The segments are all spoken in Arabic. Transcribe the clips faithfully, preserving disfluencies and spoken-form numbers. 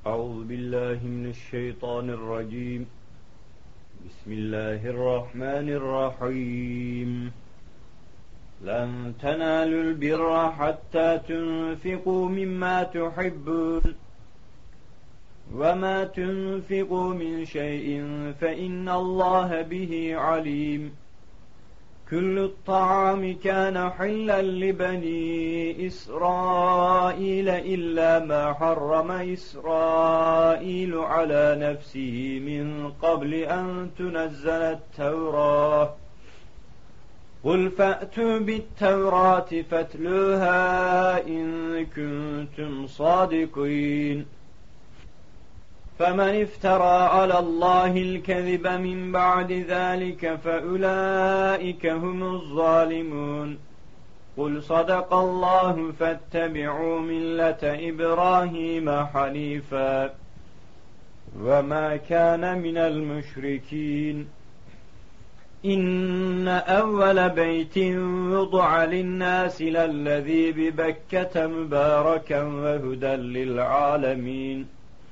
أعوذ بالله من الشيطان الرجيم. بسم الله الرحمن الرحيم. لن تنالوا البر حتى تنفقوا مما تحبون وما تنفقوا من شيء فإن الله به عليم. كل الطعام كان حلا لبني إسرائيل إلا ما حرم إسرائيل على نفسه من قبل أن تنزل التوراة. قل فأتوا بالتوراة فاتلوها إن كنتم صادقين. فمن افترى على الله الكذب من بعد ذلك فأولئك هم الظالمون. قل صدق الله فاتبعوا ملة إبراهيم حنيفا وما كان من المشركين. إن أول بيت وضع للناس للذي ببكة مباركا وهدى للعالمين.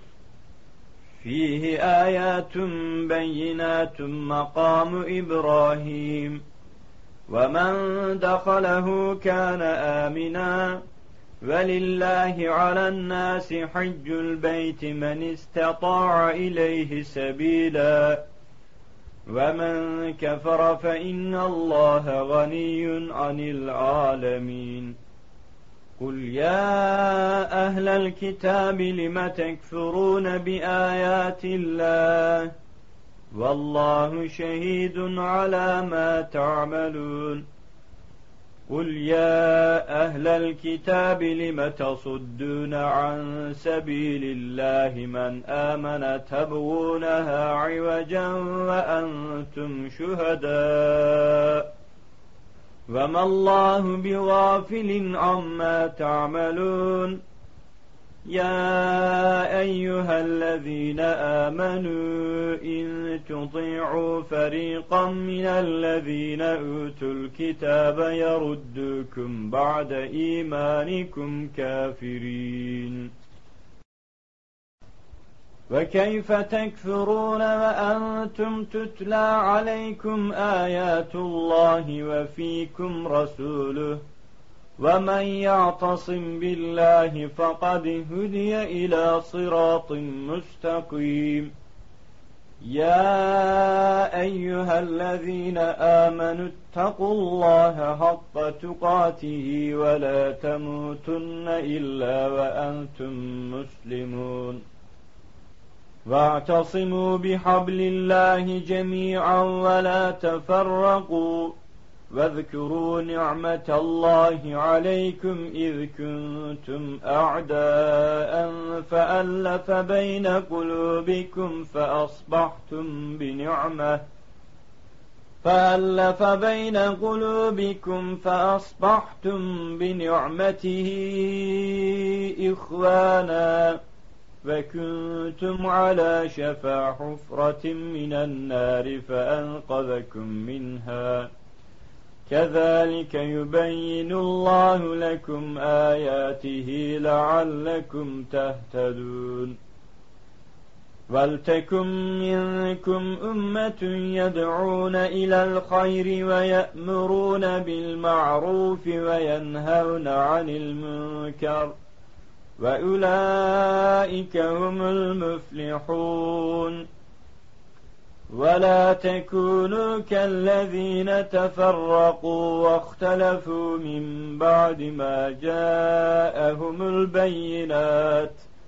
فيه آيات بينات مقام إبراهيم ومن دخله كان آمنا ولله على الناس حج البيت من استطاع إليه سبيلا ومن كفر فإن الله غني عن العالمين. قل يا أهل الكتاب لم تكفرون بآيات الله والله شهيد على ما تعملون. قل يا أهل الكتاب لم تصدون عن سبيل الله من آمن تبغونها عوجا وأنتم شهداء وما الله بغافل عما تعملون. يا أيها الذين آمنوا إن تطيعوا فريقا من الذين أوتوا الكتاب يردوكم بعد إيمانكم كافرين. وكيف تكفرون وأنتم تتلى عليكم آيات الله وفيكم رسوله ومن يعتصم بالله فقد هدي إلى صراط مستقيم. يا أيها الذين آمنوا اتقوا الله حق تقاته ولا تموتن إلا وأنتم مسلمون. واعتصموا بحبل الله جميعا ولا تفرقوا واذكروا نعمة الله عليكم إذ كنتم أعداء فألف بين قلوبكم فأصبحتم بنعمة فألف بين قلوبكم فأصبحتم بنعمته إخوانا وكنتم على شفا حفرة من النار فأنقذكم منها. كذلك يبين الله لكم آياته لعلكم تهتدون. ولتكن منكم أمة يدعون إلى الخير ويأمرون بالمعروف وينهون عن المنكر وأولئك هم المفلحون. ولا تكونوا كالذين تفرقوا واختلفوا من بعد ما جاءهم البينات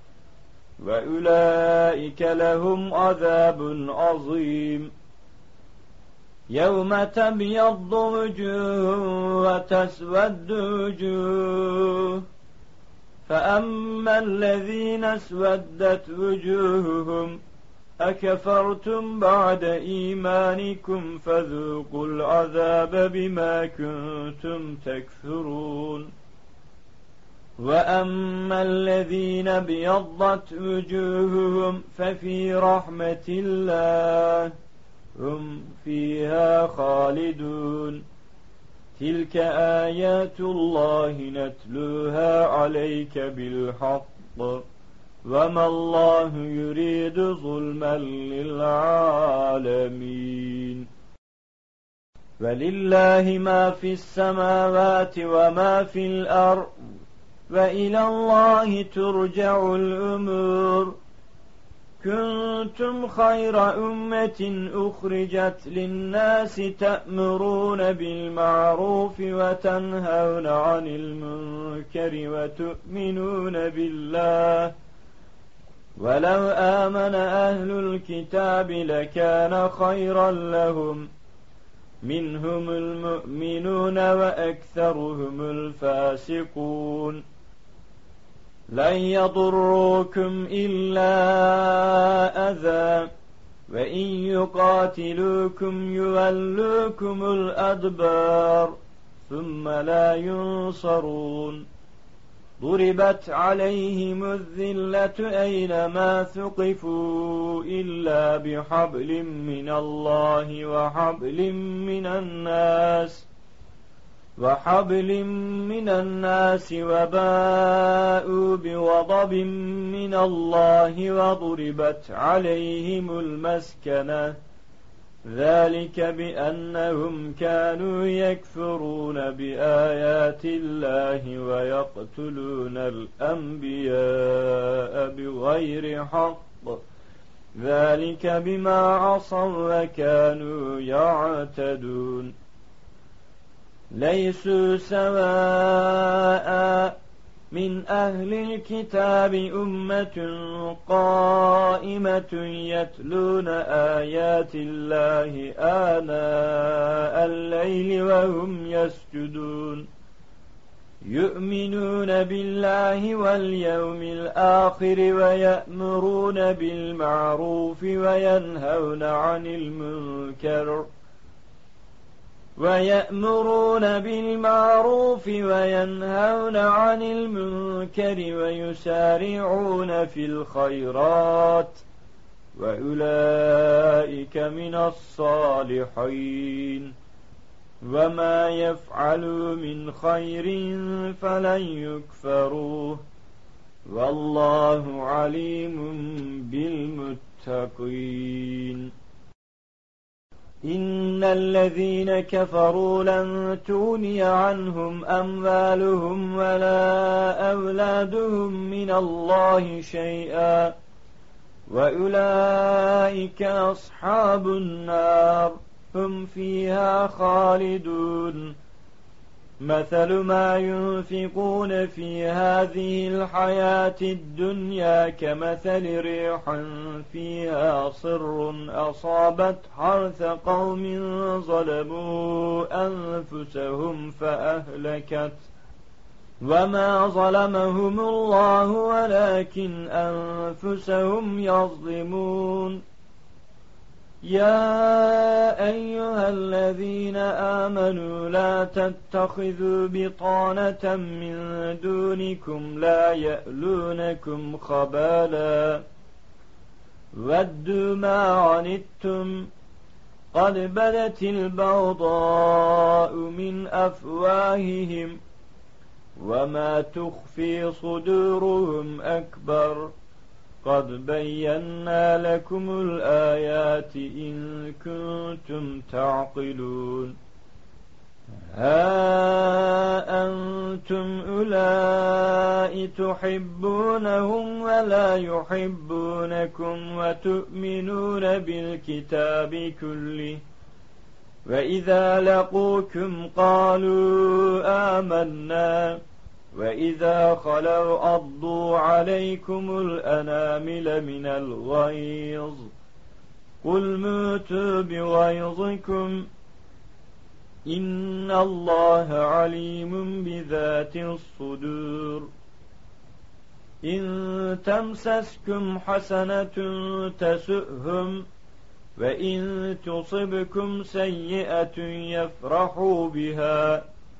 وأولئك لهم عذاب عظيم. يوم تبيض وجوه وتسود وجوه فأما الذين اسودت وجوههم أكفرتم بعد إيمانكم فذوقوا العذاب بما كنتم تكفرون. وأما الذين ابيضت وجوههم ففي رحمة الله هم فيها خالدون. تلك آيات الله نتلوها عليك بالحق وما الله يريد ظلما للعالمين ولله ما في السماوات وما في الأرض وإلى الله ترجع الأمور كنتم خير أمة أخرجت للناس تأمرون بالمعروف وتنهون عن المنكر وتؤمنون بالله ولو آمن أهل الكتاب لكان خيرا لهم منهم المؤمنون وأكثرهم الفاسقون لن يضروكم إلا أذى وإن يقاتلوكم يولوكم الأدبار ثم لا ينصرون ضربت عليهم الذلة أينما ثقفوا إلا بحبل من الله وحبل من الناس وحبل من الناس وباءوا بغضب من الله وضربت عليهم المسكنة ذلك بأنهم كانوا يكفرون بآيات الله ويقتلون الأنبياء بغير حق ذلك بما عصوا وكانوا يعتدون ليسوا سواء من أهل الكتاب أمة قائمة يتلون آيات الله آناء الليل وهم يسجدون يؤمنون بالله واليوم الآخر ويأمرون بالمعروف وينهون عن المنكر ويأمرون بالمعروف وينهون عن المنكر ويسارعون في الخيرات وأولئك من الصالحين وما يفعلوا من خير فلن يكفروه والله عليم بالمتقين إن الذين كفروا لن تغني عنهم أموالهم ولا أولادهم من الله شيئا وأولئك أصحاب النار هم فيها خالدون مثل ما ينفقون في هذه الحياة الدنيا كمثل ريح فيها صر أصابت حرث قوم ظلموا أنفسهم فأهلكت وما ظلمهم الله ولكن أنفسهم يظلمون يا أيها الذين آمنوا لا تتخذوا بطانة من دونكم لا يألونكم خبالا ودوا ما عنتم قد بدت البغضاء من أفواههم وما تخفي صدورهم أكبر قد بينا لكم الآيات إن كنتم تعقلون ها أنتم أولئك تحبونهم ولا يحبونكم وتؤمنون بالكتاب كله وإذا لقوكم قالوا آمنا وإذا خلوا أضوا عليكم الأنامل من الغيظ قل موتوا بغيظكم إن الله عليم بذات الصدور إن تمسسكم حسنة تسؤهم وإن تصبكم سيئة يفرحوا بها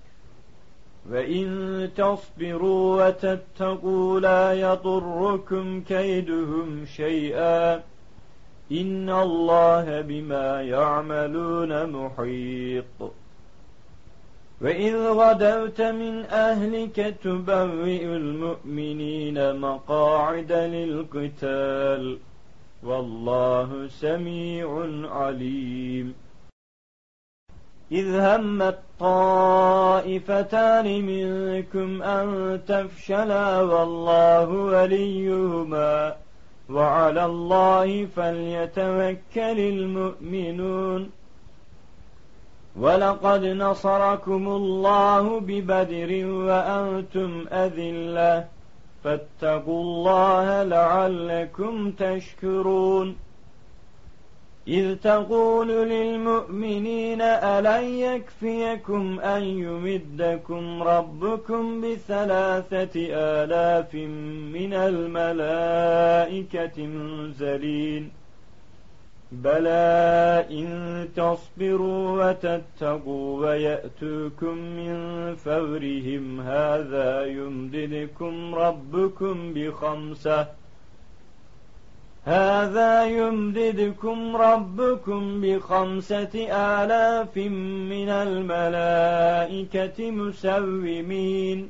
وإن تصبروا وتتقوا لا يضركم كيدهم شيئا إن الله بما يعملون محيط وإذ غدوت من أهلك تبوئ المؤمنين مقاعد للقتال والله سميع عليم إذ همت طائفتان منكم أن تفشلا والله وليهما وعلى الله فليتوكل المؤمنون ولقد نصركم الله ببدر وأنتم أذلة فاتقوا الله لعلكم تشكرون إذ تقول للمؤمنين ألن يكفيكم أن يمدكم ربكم بثلاثة آلاف من الملائكة منزلين بلى إن تصبروا وتتقوا ويأتوكم من فورهم هذا يمددكم ربكم بخمسة هذا يمددكم ربكم بخمسة آلاف من الملائكة مسومين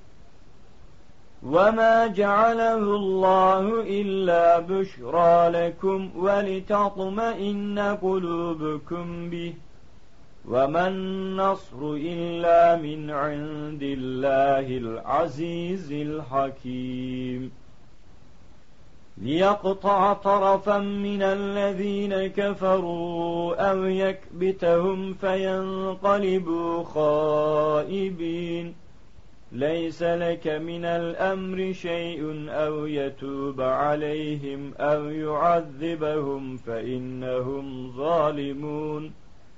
وما جعله الله إلا بشرى لكم ولتطمئن قلوبكم به وما النصر إلا من عند الله العزيز الحكيم ليقطع طرفا من الذين كفروا أو يكبتهم فينقلبوا خائبين ليس لك من الأمر شيء أو يتوب عليهم أو يعذبهم فإنهم ظالمون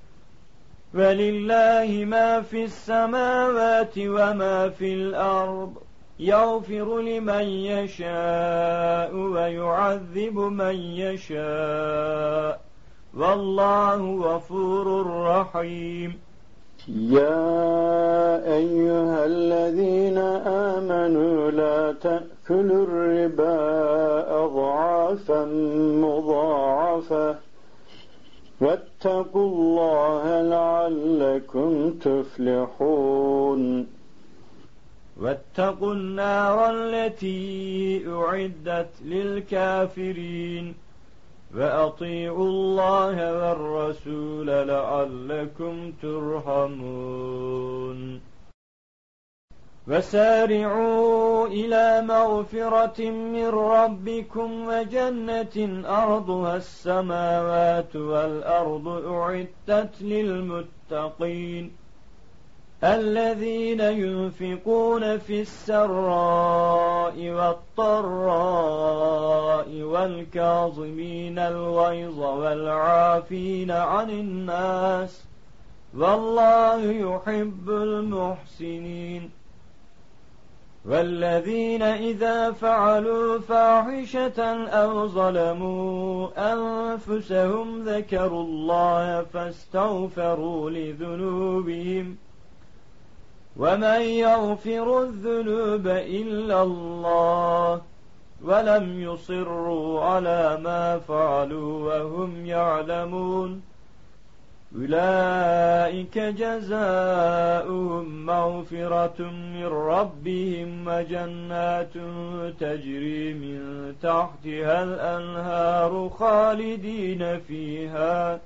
ولله ما في السماوات وما في الأرض يغفر لمن يشاء ويعذب من يشاء والله غفور رحيم يا أيها الذين آمنوا لا تأكلوا الربا أضعافا مضاعفة واتقوا الله لعلكم تفلحون واتقوا النار التي أعدت للكافرين وأطيعوا الله والرسول لعلكم ترحمون وسارعوا إلى مغفرة من ربكم وجنة أرضها السماوات والأرض أعدت للمتقين الذين ينفقون في السراء والضراء والكاظمين الغيظ والعافين عن الناس والله يحب المحسنين والذين إذا فعلوا فاحشة أو ظلموا أنفسهم ذكروا الله فاستغفروا لذنوبهم ومن يغفر الذنوب إلا الله ولم يصروا على ما فعلوا وهم يعلمون أولئك جزاؤهم مغفرة من ربهم وجنات تجري من تحتها الأنهار خالدين فيها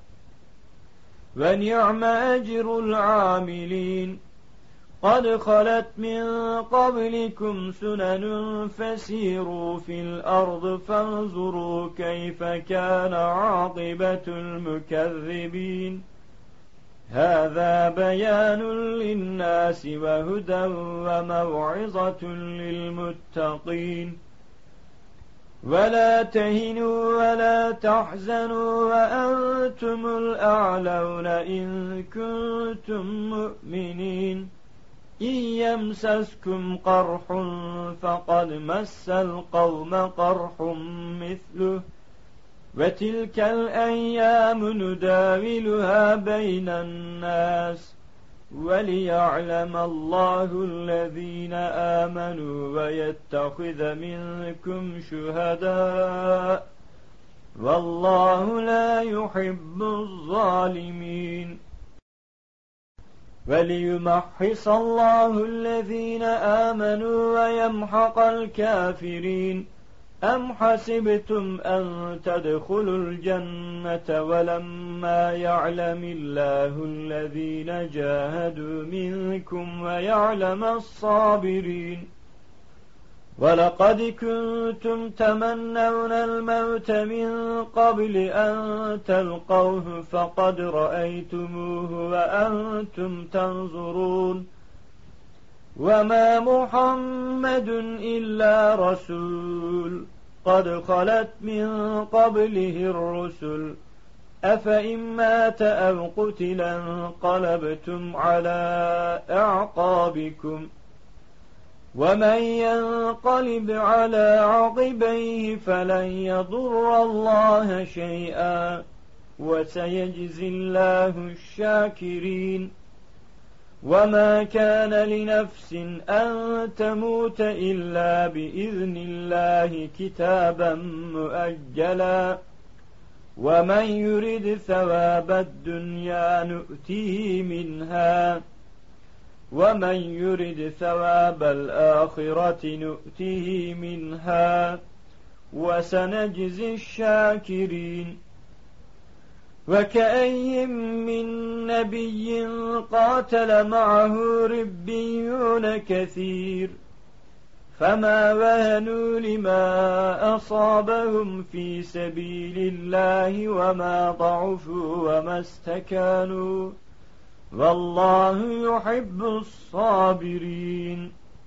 ونعم أجر العاملين قد خلت من قبلكم سنن فسيروا في الأرض فانظروا كيف كان عاقبة المكذبين هذا بيان للناس وهدى وموعظة للمتقين ولا تهنوا ولا تحزنوا وأنتم الأعلون إن كنتم مؤمنين إن يمسسكم قرح فقد مس القوم قرح مثله وتلك الأيام نداولها بين الناس وليعلم الله الذين آمنوا ويتخذ منكم شهداء والله لا يحب الظالمين وليمحص الله الذين آمنوا ويمحق الكافرين أم حسبتم أن تدخلوا الجنة ولما يعلم الله الذين جاهدوا منكم ويعلم الصابرين ولقد كنتم تمنون الموت من قبل أن تلقوه فقد رأيتموه وأنتم تنظرون وما محمد إلا رسول قد خلت من قبله الرسل أفإن مات أو قتل انقلبتم على أعقابكم ومن ينقلب على عقبيه فلن يضر الله شيئا وسيجزي الله الشاكرين وما كان لنفس أن تموت إلا بإذن الله كتابا مؤجلا ومن يرد ثواب الدنيا نؤته منها ومن يرد ثواب الآخرة نؤته منها وسنجزي الشاكرين وكأي من نبي قاتل معه ربيون كثير فما وهنوا لما أصابهم في سبيل الله وما ضعفوا وما استكانوا والله يحب الصابرين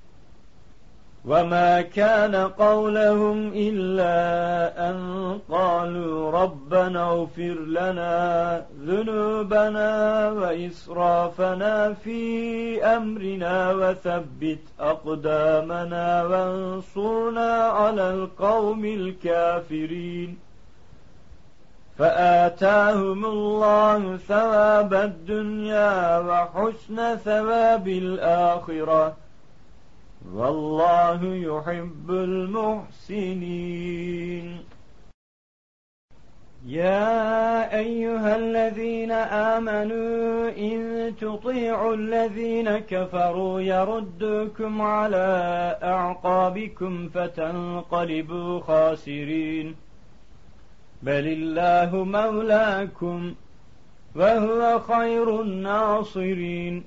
وما كان قولهم إلا أن قالوا ربنا اغفر لنا ذنوبنا وإسرافنا في أمرنا وثبت أقدامنا وانصرنا على القوم الكافرين فآتاهم الله ثواب الدنيا وحسن ثواب الآخرة والله يحب المحسنين يا أيها الذين آمنوا إن تطيعوا الذين كفروا يردوكم على أعقابكم فتنقلبوا خاسرين بل الله مولاكم وهو خير الناصرين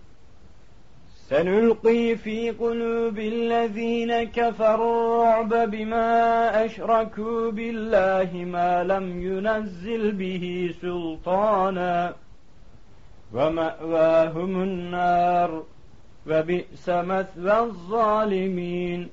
سنلقي في قلوب الذين كفروا الرعب بما أشركوا بالله ما لم ينزل به سلطانا ومأواهم النار وبئس مثوى الظالمين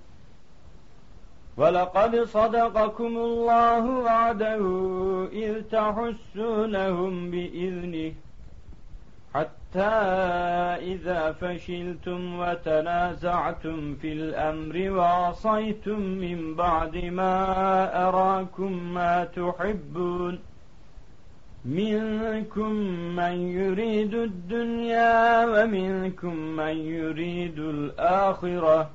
ولقد صدقكم الله وعده إذ تحسونهم بإذنه حتى إذا فشلتم وتنازعتم في الأمر وعصيتم من بعد ما أراكم ما تحبون منكم من يريد الدنيا ومنكم من يريد الآخرة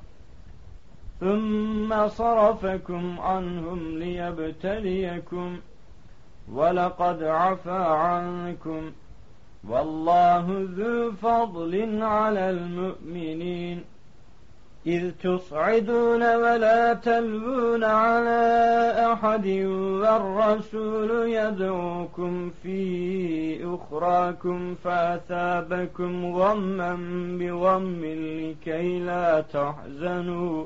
ثم صرفكم عنهم ليبتليكم ولقد عفا عنكم والله ذو فضل على المؤمنين إذ تصعدون ولا تلوون على أحد والرسول يدعوكم في أخراكم فأثابكم غما بغم لكي لا تحزنوا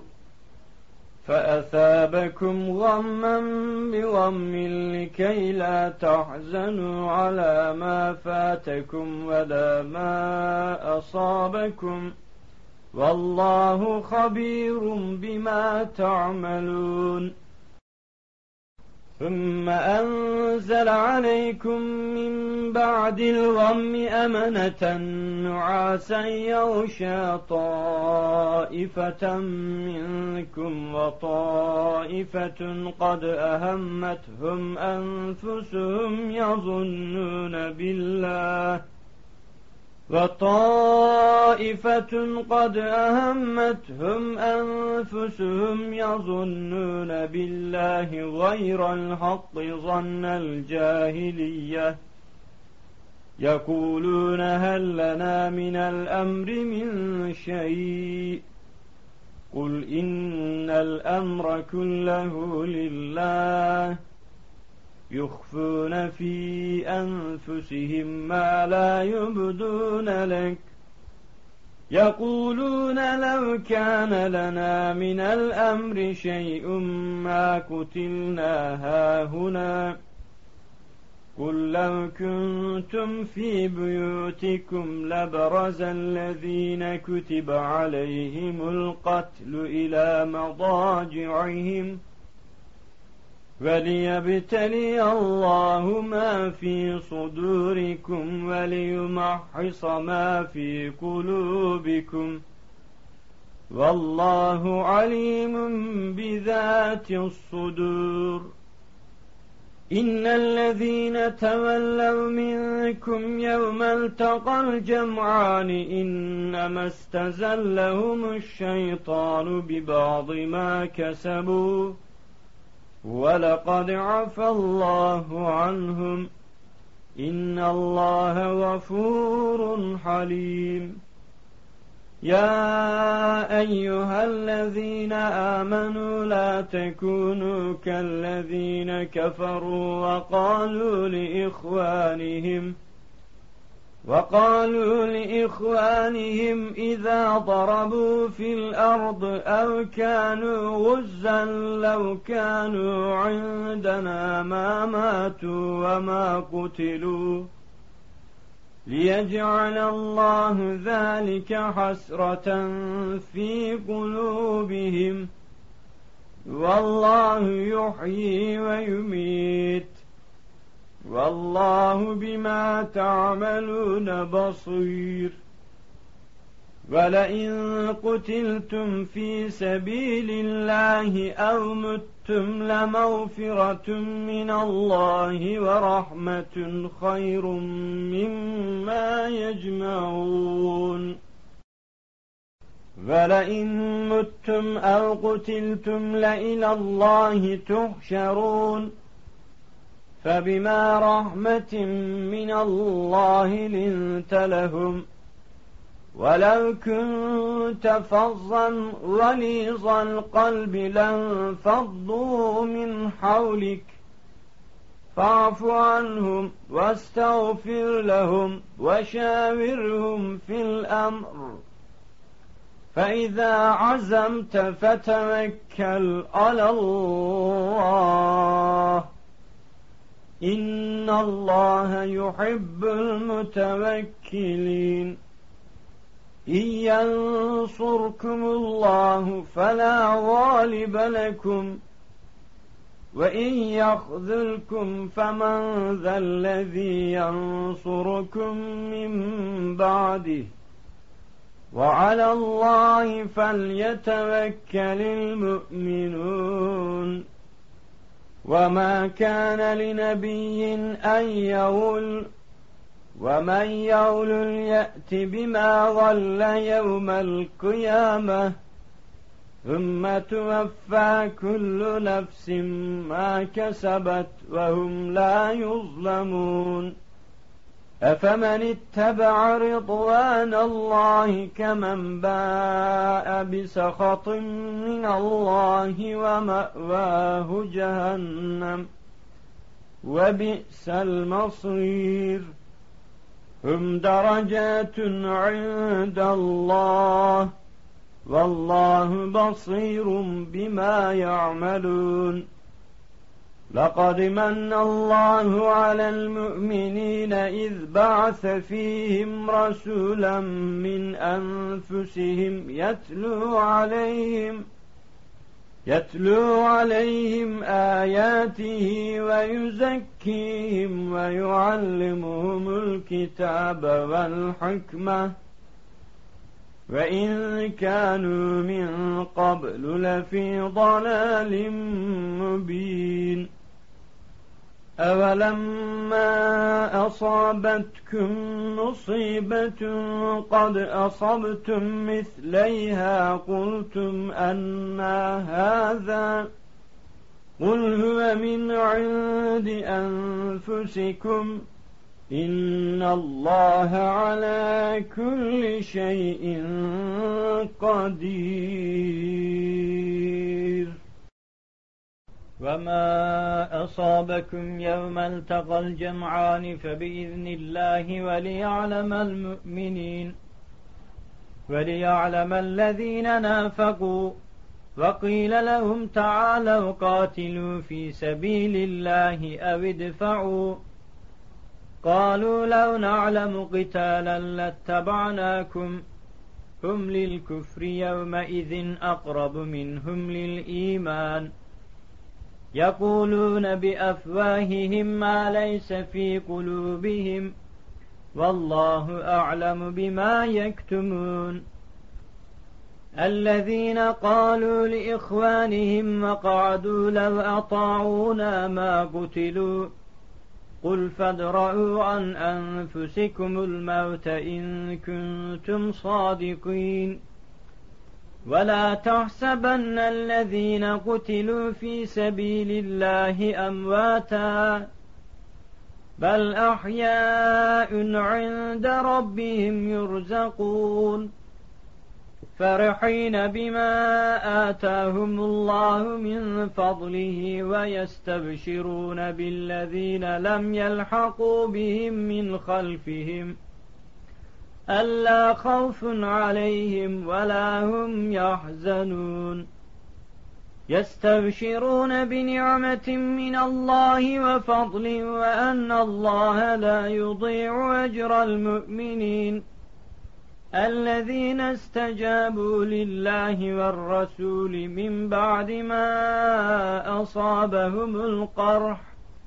فأثابكم غما بغم لكي لا تحزنوا على ما فاتكم ولا ما أصابكم والله خبير بما تعملون ثم أنزل عليكم من بعد الغم أمنة نعاسا يغشى طائفة منكم وطائفة قد أهمتهم أنفسهم يظنون بالله وطائفة قد أهمتهم أنفسهم يظنون بالله غير الحق ظن الجاهلية يقولون هل لنا من الأمر من شيء قل إن الأمر كله لله يخفون في أنفسهم ما لا يبدون لك يقولون لو كان لنا من الأمر شيء ما قتلنا هاهنا قل لو كنتم في بيوتكم لبرز الذين كتب عليهم القتل إلى مضاجعهم وليبتلي الله ما في صدوركم وليمحص ما في قلوبكم والله عليم بذات الصدور إن الذين تولوا منكم يوم التقى الجمعان إنما استزلهم الشيطان ببعض ما كسبوا ولقد عفى الله عنهم إن الله غفور حليم يا أيها الذين آمنوا لا تكونوا كالذين كفروا وقالوا لإخوانهم وقالوا لإخوانهم إذا ضربوا في الأرض أو كانوا غزا لو كانوا عندنا ما ماتوا وما قتلوا ليجعل الله ذلك حسرة في قلوبهم والله يحيي ويميت والله بما تعملون بصير ولئن قتلتم في سبيل الله أو متم لمغفرة من الله ورحمة خير مما يجمعون ولئن متم أو قتلتم لإلى الله تحشرون فبما رحمة من الله لنت لهم ولو كنت فظا غليظ القلب لانفضوا من حولك فاعف عنهم واستغفر لهم وشاورهم في الأمر فإذا عزمت فتوكل على الله إن الله يحب المتوكلين إن ينصركم الله فلا غالب لكم وإن يخذلكم فمن ذا الذي ينصركم من بعده وعلى الله فليتوكل المؤمنون وما كان لنبي أن يغل ومن يغل يأت بما غل يوم القيامة ثم توفى كل نفس ما كسبت وهم لا يظلمون أفمن اتبع رضوان الله كمن باء بسخط من الله ومأواه جهنم وبئس المصير هم درجات عند الله والله بصير بما يعملون لقد من الله على المؤمنين إذ بعث فيهم رسولا من أنفسهم يتلو عليهم يتلو عليهم آياته ويزكيهم ويعلمهم الكتاب والحكمة وإن كانوا من قبل لفي ضلال مبين أولما أصابتكم مصيبة قد أصبتم مثليها قلتم أنى هذا قل هو من عند أنفسكم إن الله على كل شيء قدير. وما أصابكم يوم التقى الجمعان فبإذن الله وليعلم المؤمنين وليعلم الذين نافقوا. وقيل لهم تعالوا قاتلوا في سبيل الله أو ادفعوا. قالوا لو نعلم قتالا لاتبعناكم هم للكفر يومئذ أقرب منهم للإيمان يقولون بأفواههم ما ليس في قلوبهم والله أعلم بما يكتمون. الذين قالوا لإخوانهم وقعدوا لو أطاعونا ما قتلوا قل فادرءوا عن أنفسكم الموت إن كنتم صادقين. ولا تحسبن الذين قتلوا في سبيل الله أمواتا بل أحياء عند ربهم يرزقون فرحين بما آتاهم الله من فضله ويستبشرون بالذين لم يلحقوا بهم من خلفهم ألا خوف عليهم ولا هم يحزنون يستبشرون بنعمة من الله وفضل وأن الله لا يضيع أجر المؤمنين الذين استجابوا لله والرسول من بعد ما أصابهم القرح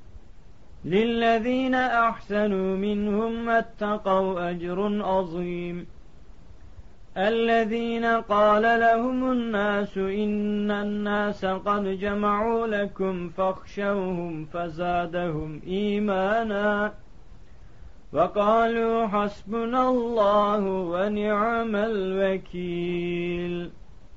للذين أحسنوا منهم واتقوا أجر عظيم. الذين قال لهم الناس إن الناس قد جمعوا لكم فاخشوهم فزادهم إيمانا وقالوا حسبنا الله ونعم الوكيل.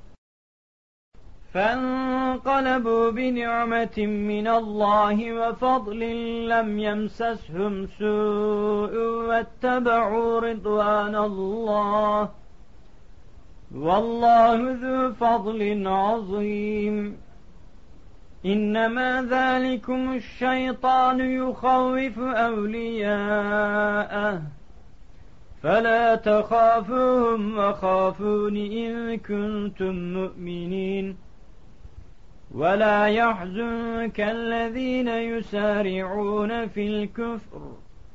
فانقلبوا بنعمة من الله وفضل لم يمسسهم سوء واتبعوا رضوان الله والله ذو فضل عظيم. إنما ذلكم الشيطان يخوف أولياءه فلا تخافوهم وخافون إن كنتم مؤمنين. ولا يحزنك الذين يسارعون في الكفر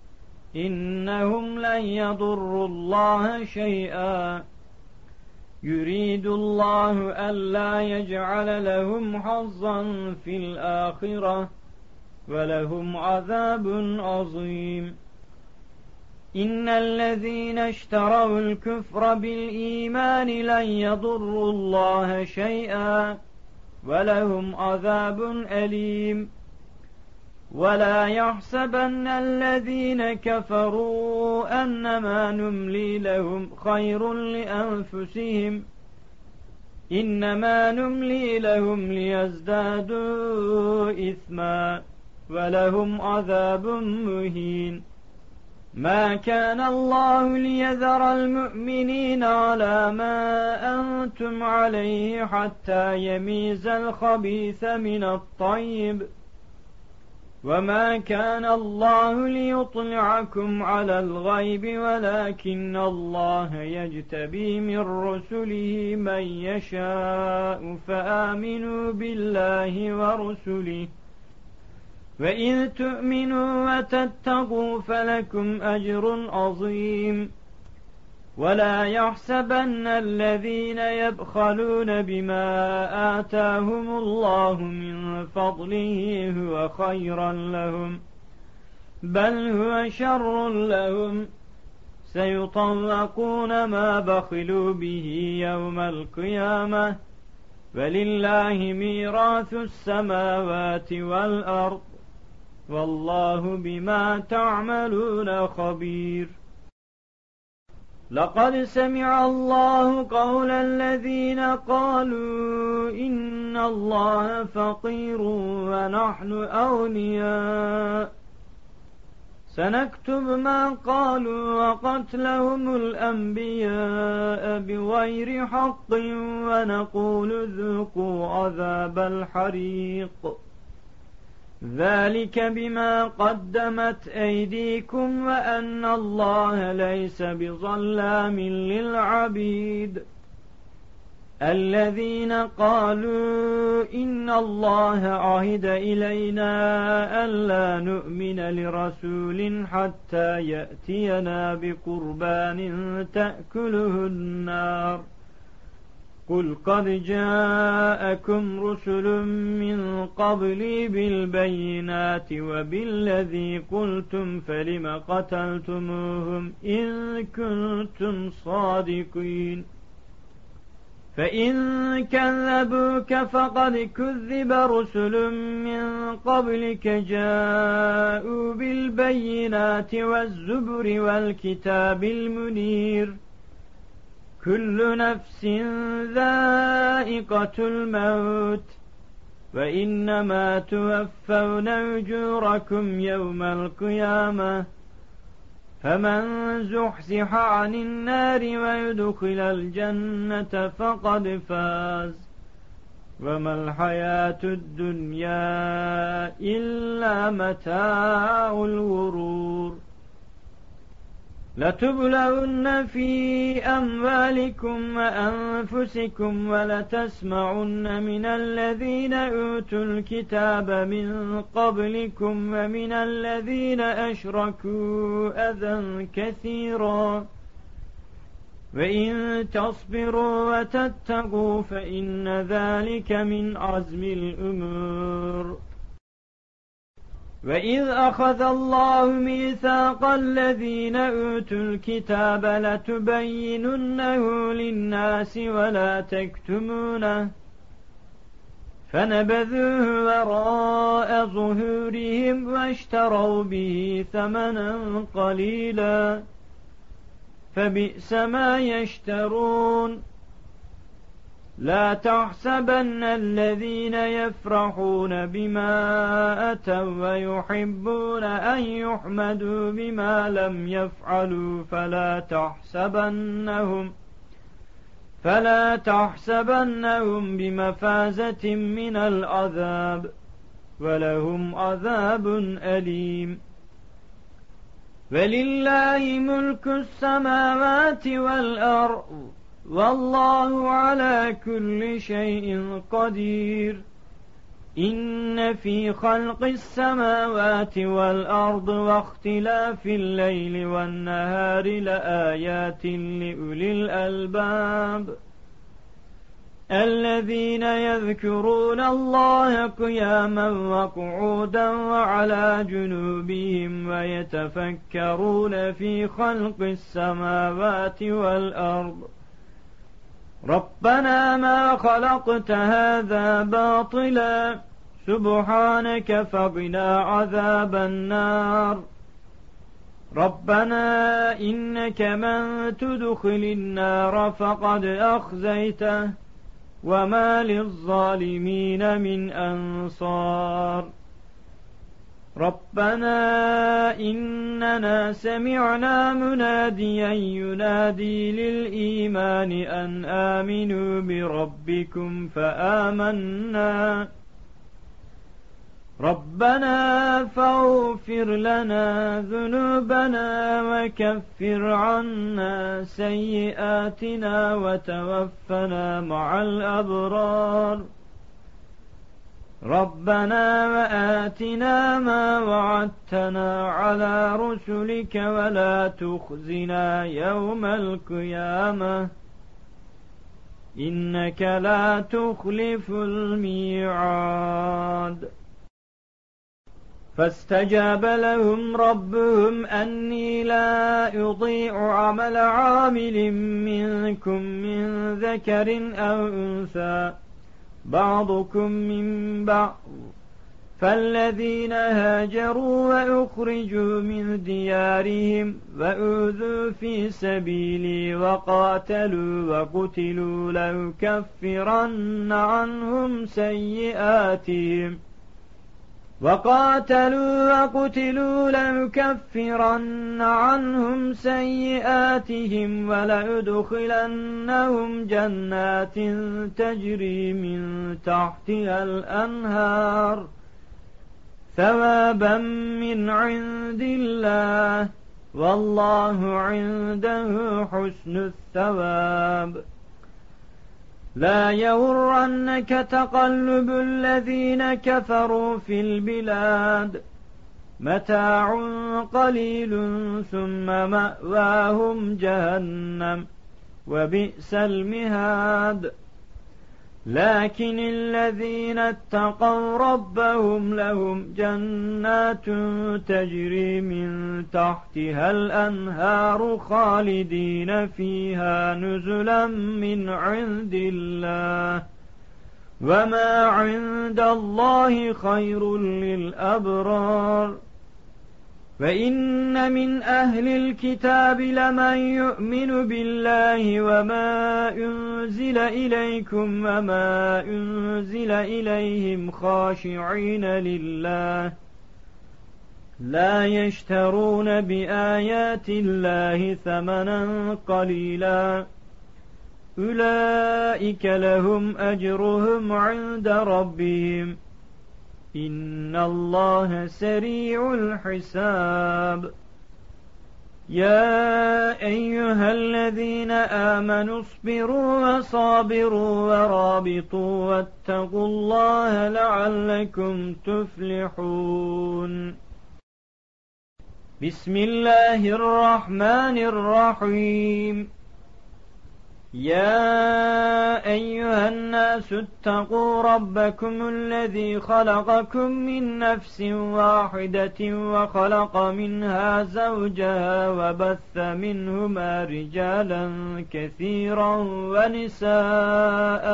إنهم لن يضروا الله شيئا يريد الله ألا يجعل لهم حظا في الآخرة ولهم عذاب عظيم. إن الذين اشتروا الكفر بالإيمان لن يضروا الله شيئا ولهم عذاب أليم. ولا يحسبن الذين كفروا أنما نملي لهم خير لأنفسهم إنما نملي لهم ليزدادوا إثما ولهم عذاب مهين. ما كان الله ليذر المؤمنين على ما أنتم عليه حتى يميز الخبيث من الطيب وما كان الله ليطلعكم على الغيب ولكن الله يجتبي من رسله من يشاء فآمنوا بالله ورسله وإذ تؤمنوا وتتقوا فلكم أجر عظيم. ولا يحسبن الذين يبخلون بما آتاهم الله من فضله هو خيرا لهم بل هو شر لهم سيطوقون ما بخلوا به يوم القيامة ولله ميراث السماوات والأرض والله بما تعملون خبير. لقد سمع الله قول الذين قالوا إن الله فقير ونحن أغنياء سنكتب ما قالوا وقتلهم الأنبياء بغير حق ونقول ذوقوا عذاب الحريق ذلك بما قدمت أيديكم وأن الله ليس بظلام للعبيد الذين قالوا إن الله عهد إلينا ألا نؤمن لرسول حتى يأتينا بقربان تأكله النار قل قد جاءكم رسل من قبلي بالبينات وبالذي قلتم فلم قتلتموهم إن كنتم صادقين فإن كذبوك فقد كذب رسل من قبلك جاءوا بالبينات والزبر والكتاب المنير كل نفس ذائقة الموت وإنما توفون أجوركم يوم القيامة فمن زحزح عن النار ويدخل الجنة فقد فاز وما الحياة الدنيا إلا متاع الغرور لتبلون في أموالكم وأنفسكم ولتسمعن من الذين أوتوا الكتاب من قبلكم ومن الذين أشركوا أذى كثيرا وإن تصبروا وتتقوا فإن ذلك من عزم الأمور وإذ أخذ الله ميثاق الذين أوتوا الكتاب لتبيننه للناس ولا تكتمونه فنبذوه وراء ظهورهم واشتروا به ثمنا قليلا فبئس ما يشترون لا تحسبن الذين يفرحون بما أتوا ويحبون أن يحمدوا بما لم يفعلوا فلا تحسبنهم فلا تحسبنهم بمفازة من العذاب ولهم عذاب أليم ولله ملك السماوات والأرض والله على كل شيء قدير إن في خلق السماوات والأرض واختلاف الليل والنهار لآيات لأولي الألباب الذين يذكرون الله قياما وقعودا وعلى جنوبهم ويتفكرون في خلق السماوات والأرض ربنا ما خلقت هذا باطلا سبحانك فقنا عذاب النار ربنا إنك من تدخل النار فقد أخزيته وما للظالمين من أنصار ربنا إننا سمعنا مناديا ينادي للإيمان أن آمنوا بربكم فآمنا ربنا فاغفر لنا ذنوبنا وكفر عنا سيئاتنا وتوفنا مع الأبرار ربنا وآتنا ما وعدتنا على رسلك ولا تخزنا يوم القيامة إنك لا تخلف الميعاد فاستجاب لهم ربهم أني لا أضيع عمل عامل منكم من ذكر أو أنثى بعضكم من بعض فالذين هاجروا وأخرجوا من ديارهم وأوذوا في سبيلي وقاتلوا وقتلوا لأكفرن عنهم سيئاتهم وقاتلوا وقتلوا ليكفرن عنهم سيئاتهم وليدخلنهم جنات تجري من تحتها الأنهار ثوابا من عند الله والله عنده حسن الثواب. لا يغرنك تقلب الذين كفروا في البلاد متاع قليل ثم مأواهم جهنم وبئس المهاد. لكن الذين اتقوا ربهم لهم جنات تجري من تحتها الأنهار خالدين فيها نزلا من عند الله وما عند الله خير للأبرار. وإن من أهل الكتاب لمن يؤمن بالله وما أنزل إليكم وما أنزل إليهم خاشعين لله لا يشترون بآيات الله ثمنا قليلا أولئك لهم أجرهم عند ربهم إن الله سريع الحساب. يا أيها الذين آمنوا اصبروا وصابروا ورابطوا واتقوا الله لعلكم تفلحون. بسم الله الرحمن الرحيم. يا أيها الناس اتقوا ربكم الذي خلقكم من نفس واحدة وخلق منها زوجها وبث منهما رجالا كثيرا ونساء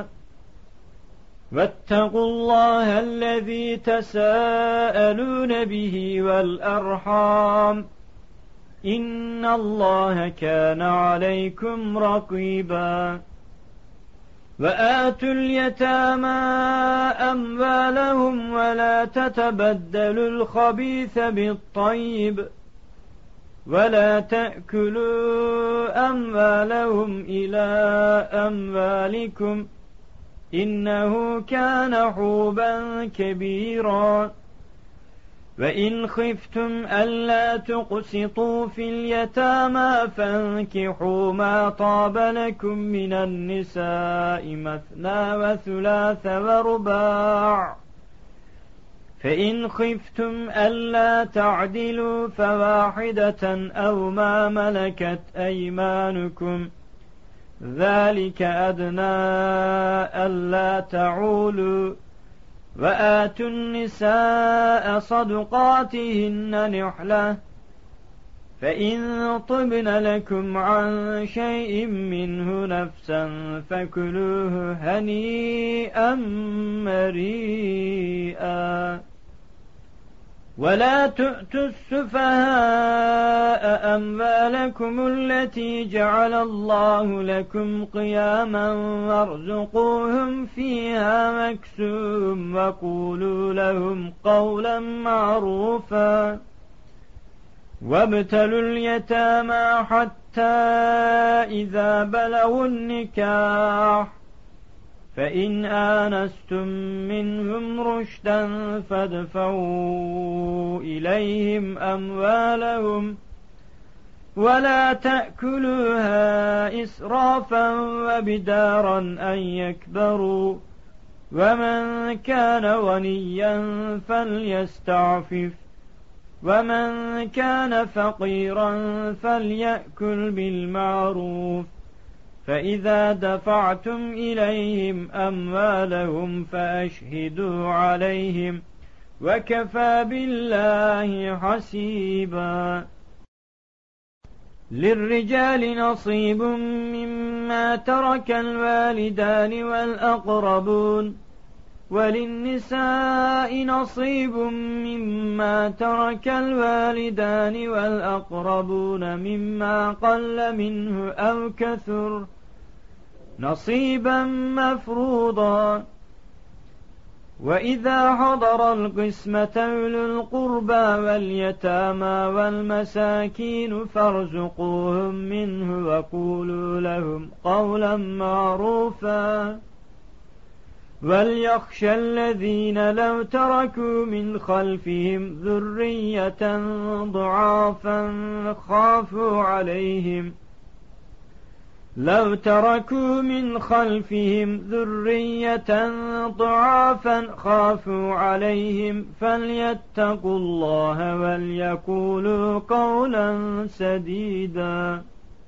واتقوا الله الذي تساءلون به والأرحام إن الله كان عليكم رقيبا. وآتوا اليتامى أموالهم ولا تتبدلوا الخبيث بالطيب ولا تأكلوا أموالهم إلى أموالكم إنه كان حوبا كبيرا. وإن خفتم ألا تقسطوا في اليتامى فانكحوا ما طاب لكم من النساء مثنى وثلاث ورباع فإن خفتم ألا تعدلوا فواحدة أو ما ملكت أيمانكم ذلك أدنى ألا تعولوا. وآتوا النساء صدقاتهن نحلة فإن طبن لكم عن شيء منه نفسا فكلوه هنيئا مريئا. ولا تؤتوا السفهاء أموالكم التي جعل الله لكم قياما وارزقوهم فيها واكسوهم وقولوا لهم قولا معروفا. وابتلوا اليتامى حتى إذا بلغوا النكاح فإن آنستم منهم رشدا فادفعوا إليهم أموالهم ولا تأكلوها إسرافا وبدارا أن يكبروا ومن كان غنيا فليستعفف ومن كان فقيرا فليأكل بالمعروف. فإذا دفعتم إليهم أموالهم فأشهدوا عليهم وكفى بالله حسيبا. للرجال نصيب مما ترك الوالدان والأقربون وللنساء نصيب مما ترك الوالدان والأقربون مما قل منه أو كثر نصيبا مفروضا. وإذا حضر القسمة أولو القربى واليتامى والمساكين فارزقوهم منه وقولوا لهم قولا معروفا وليخشى الذين لو تركوا من خلفهم ذرية ضعافا خافوا عليهم لو تركوا من خلفهم ذرية ضعافا خافوا عليهم فليتقوا الله وليقولوا قولا سديدا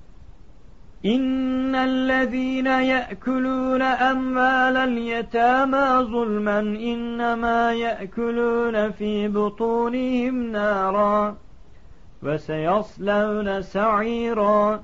إن الذين يأكلون أموال اليتامى ظلما إنما يأكلون في بطونهم نارا وسيصلون سعيرا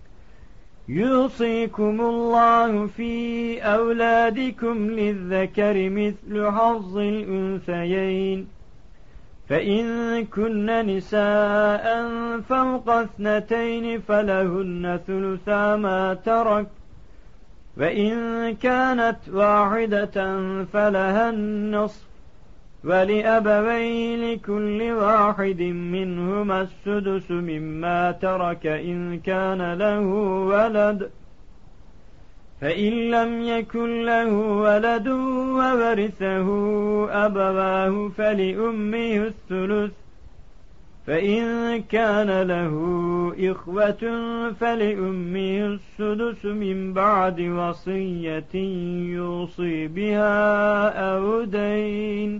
يوصيكم الله في أولادكم للذكر مثل حظ الأنثيين فإن كن نساء فوق اثنتين فلهن ثلثا ما ترك وإن كانت واحدة فلها النصف ولأبويه لكل واحد منهما السدس مما ترك إن كان له ولد فإن لم يكن له ولد وورثه أبواه فلأمه الثلث فإن كان له إخوة فلأمه السدس من بعد وصية يوصي بها أو دين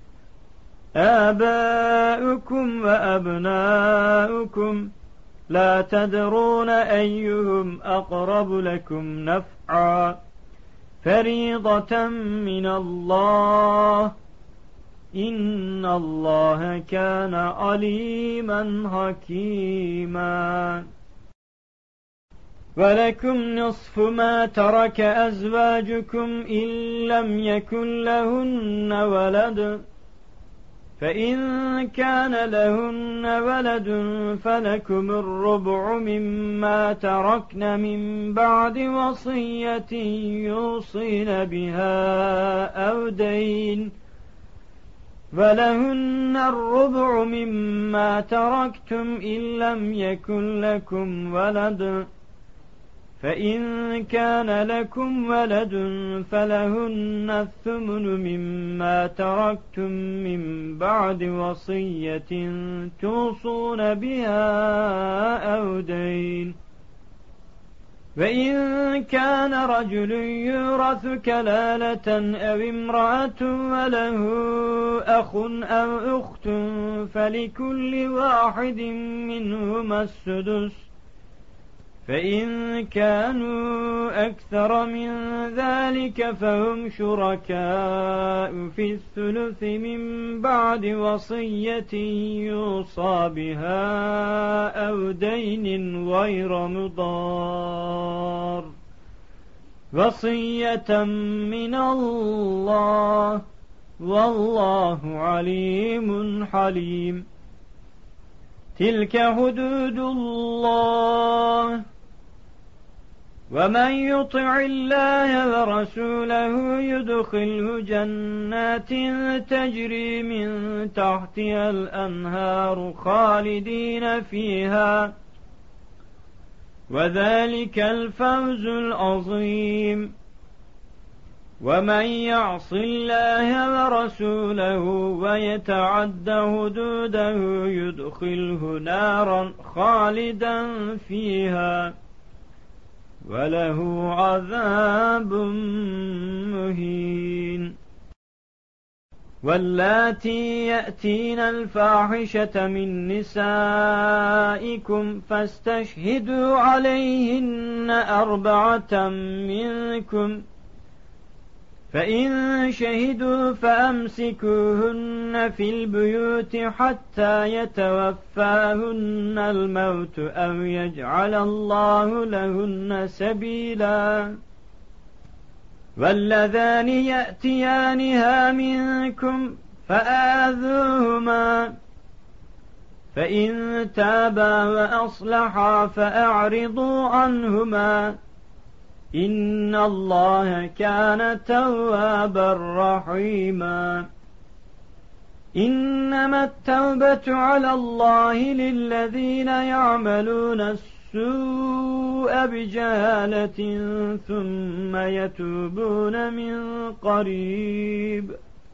آباؤكم وأبناؤكم لا تدرون أيهم أقرب لكم نفعا فريضة من الله إن الله كان عليما حكيما ولكم نصف ما ترك أزواجكم إن لم يكن لهن ولد فإن كان لهن ولد فلكم الربع مما تركن من بعد وصية يوصين بها أو دين ولهن الربع مما تركتم إن لم يكن لكم ولد فإن كان لكم ولد فلهن الثمن مما تركتم من بعد وصية توصون بها أو دين وإن كان رجل يورث كلالة أو امرأة وله أخ أو أخت فلكل واحد منهما السدس فإن كانوا أكثر من ذلك فهم شركاء في الثلث من بعد وصية يوصى بها أو دين غير مضار وصية من الله والله عليم حليم تلك حدود الله ومن يطع الله ورسوله يدخله جنات تجري من تحتها الأنهار خالدين فيها وذلك الفوز العظيم ومن يعص الله ورسوله ويتعد حدوده يدخله نارا خالدا فيها وله عذاب مهين واللاتي يأتين الفاحشة من نسائكم فاستشهدوا عليهن أربعة منكم فإن شهدوا فأمسكوهن في البيوت حتى يتوفاهن الموت أو يجعل الله لهن سبيلا واللذان يأتيانها منكم فآذوهما فإن تابا وأصلحا فأعرضوا عنهما إن الله كان توابا رحيما إنما التوبة على الله للذين يعملون السوء بجهالة ثم يتوبون من قريب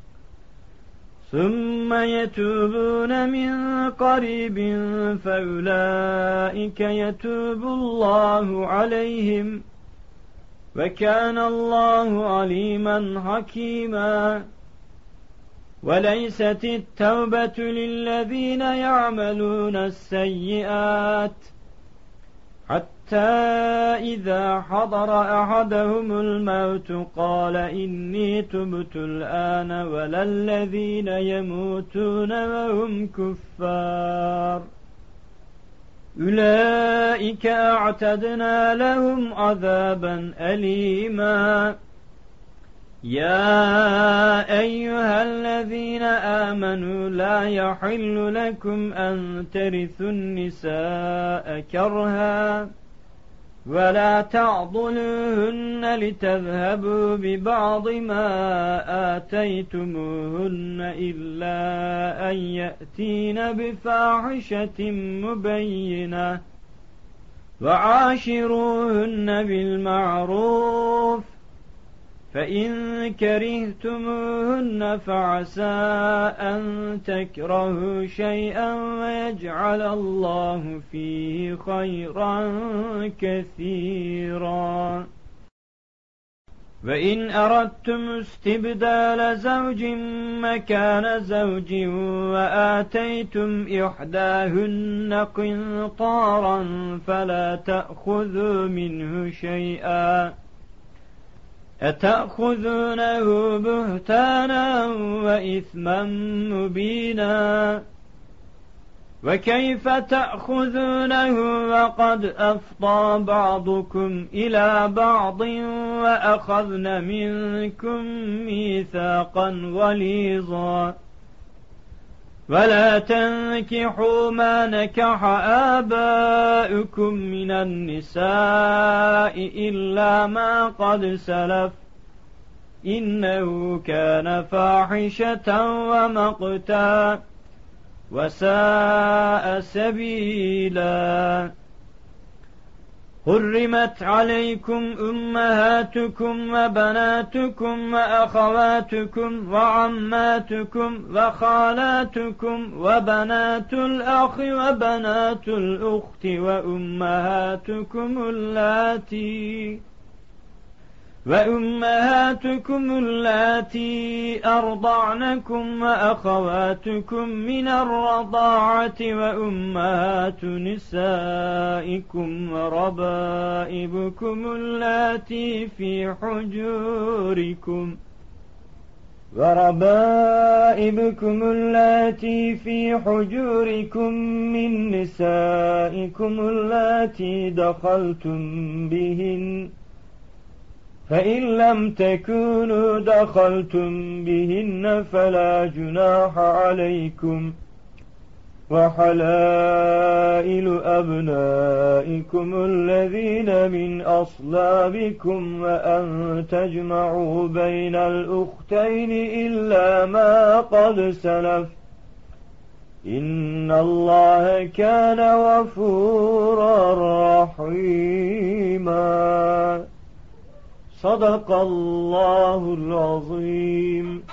ثم يتوبون من قريب فأولئك يتوب الله عليهم وكان الله عليما حكيما وليست التوبة للذين يعملون السيئات حتى إذا حضر أحدهم الموت قال إني تبت الآن ولا الذين يموتون وهم كفار أولئك أعتدنا لهم عذابا أليما يا أيها الذين آمنوا لا يحل لكم أن ترثوا النساء كرها ولا تعضلوهن لتذهبوا ببعض ما آتيتموهن إلا أن يأتين بفاحشة مبينة وعاشروهن بالمعروف فإن كرهتموهن فعسى أن تكرهوا شيئا ويجعل الله فيه خيرا كثيرا وإن أردتم استبدال زوج مكان زوج وآتيتم إحداهن قنطارا فلا تأخذوا منه شيئا أتأخذونه بهتانا وإثما مبينا وكيف تأخذونه وقد أفضى بعضكم إلى بعض وأخذن منكم ميثاقا غليظا ولا تنكحوا ما نكح آباؤكم من النساء إلا ما قد سلف إنه كان فاحشة ومقتا وساء سبيلا حرمت عليكم أمهاتكم وبناتكم وأخواتكم وعماتكم وخالاتكم وبنات الأخ وبنات الأخت وأمهاتكم اللاتي وأمهاتكم اللاتي أرضعنكم وأخواتكم من الرضاعة وأمهات نسائكم وربائبكم اللاتي في حجوركم وربائبكم اللاتي في حجوركم من نسائكم اللاتي دخلتم بهن فإن لم تكونوا دخلتم بهن فلا جناح عليكم وحلائل أبنائكم الذين من أصلابكم وأن تجمعوا بين الأختين إلا ما قد سلف إن الله كان غفورا رحيما صدق الله العظيم.